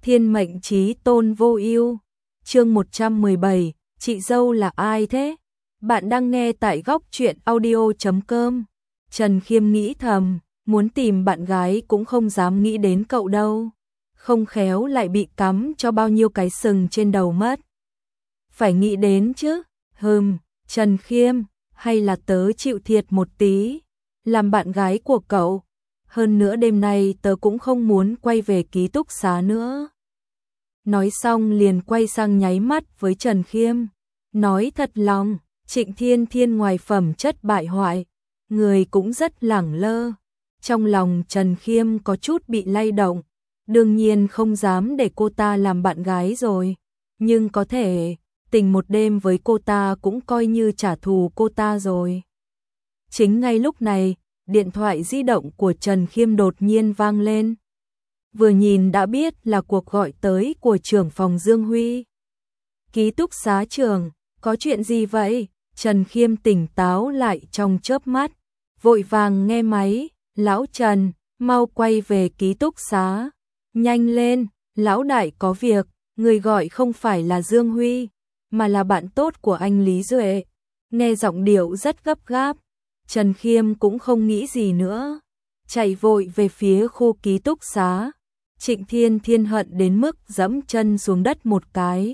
Thiên mệnh chí tôn vô ưu. Chương 117, chị dâu là ai thế? Bạn đang nghe tại góc truyện audio.com. Trần Khiêm nghĩ thầm, muốn tìm bạn gái cũng không dám nghĩ đến cậu đâu. Không khéo lại bị cắm cho bao nhiêu cái sừng trên đầu mất. Phải nghĩ đến chứ. Trần Khiêm, hay là tớ chịu thiệt một tí, làm bạn gái của cậu. Hơn nữa đêm nay tớ cũng không muốn quay về ký túc xá nữa. Nói xong liền quay sang nháy mắt với Trần Khiêm. Nói thật lòng, Trịnh Thiên Thiên ngoài phẩm chất bại hoại, người cũng rất lẳng lơ. Trong lòng Trần Khiêm có chút bị lay động, đương nhiên không dám để cô ta làm bạn gái rồi. Nhưng có thể, tình một đêm với cô ta cũng coi như trả thù cô ta rồi. Chính ngay lúc này, điện thoại di động của Trần Khiêm đột nhiên vang lên. Vừa nhìn đã biết là cuộc gọi tới của trưởng phòng Dương Huy. Ký túc xá trường, có chuyện gì vậy? Trần Khiêm tỉnh táo lại trong chớp mắt, vội vàng nghe máy. Lão Trần, mau quay về ký túc xá. Nhanh lên, lão đại có việc, người gọi không phải là Dương Huy, mà là bạn tốt của anh Lý Duệ. Nghe giọng điệu rất gấp gáp, Trần Khiêm cũng không nghĩ gì nữa, chạy vội về phía khu ký túc xá. Trịnh Thiên Thiên hận đến mức giẫm chân xuống đất một cái.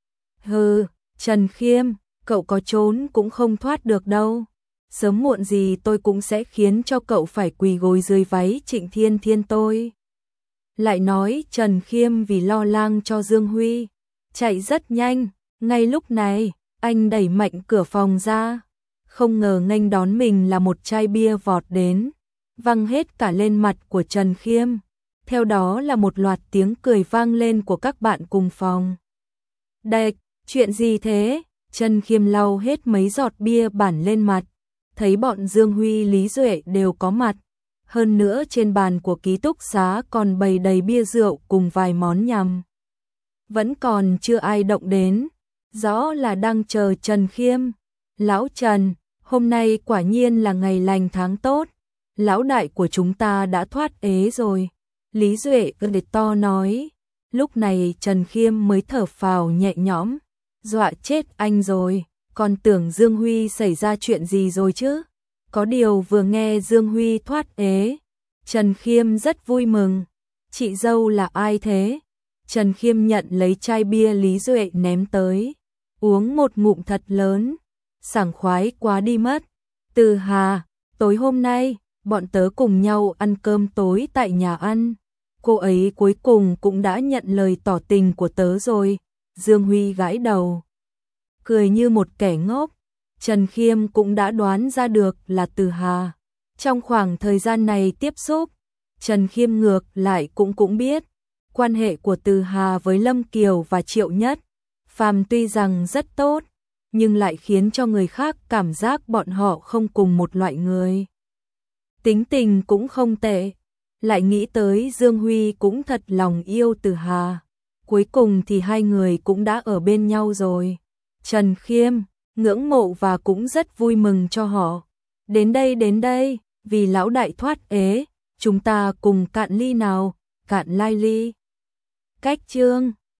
Trần Khiêm, cậu có trốn cũng không thoát được đâu. Sớm muộn gì tôi cũng sẽ khiến cho cậu phải quỳ gối dưới váy Trịnh Thiên Thiên tôi. Lại nói Trần Khiêm vì lo lắng cho Dương Huy, chạy rất nhanh. Ngay lúc này, anh đẩy mạnh cửa phòng ra. Không ngờ nghênh đón mình là một chai bia vọt đến, văng hết cả lên mặt của Trần Khiêm. Theo đó là một loạt tiếng cười vang lên của các bạn cùng phòng. Đệch, chuyện gì thế? Trần Khiêm lau hết mấy giọt bia bản lên mặt, thấy bọn Dương Huy Lý Duệ đều có mặt. Hơn nữa trên bàn của ký túc xá còn bày đầy bia rượu cùng vài món nhằm. Vẫn còn chưa ai động đến, rõ là đang chờ Trần Khiêm. Lão Trần, hôm nay quả nhiên là ngày lành tháng tốt, lão đại của chúng ta đã thoát ế rồi. Lý Duệ cười to nói. Lúc này Trần Khiêm mới thở phào nhẹ nhõm, dọa chết anh rồi, còn tưởng Dương Huy xảy ra chuyện gì rồi chứ. Có điều vừa nghe Dương Huy thoát ế, Trần Khiêm rất vui mừng. Chị dâu là ai thế? Trần Khiêm nhận lấy chai bia Lý Duệ ném tới, uống một ngụm thật lớn, sảng khoái quá đi mất. Từ Hà, tối hôm nay, bọn tớ cùng nhau ăn cơm tối tại nhà ăn. Cô ấy cuối cùng cũng đã nhận lời tỏ tình của tớ rồi. Dương Huy gãi đầu, cười như một kẻ ngốc. Trần Khiêm cũng đã đoán ra được là Từ Hà. Trong khoảng thời gian này tiếp xúc, Trần Khiêm ngược lại cũng biết quan hệ của Từ Hà với Lâm Kiều và Triệu Nhất Phàm tuy rằng rất tốt, nhưng lại khiến cho người khác cảm giác bọn họ không cùng một loại người. Tính tình cũng không tệ, lại nghĩ tới Dương Huy cũng thật lòng yêu Từ Hà. Cuối cùng thì hai người cũng đã ở bên nhau rồi. Trần Khiêm ngưỡng mộ và cũng rất vui mừng cho họ. Đến đây, vì lão đại thoát ế, chúng ta cùng cạn ly nào, cạn lai ly. Cách chương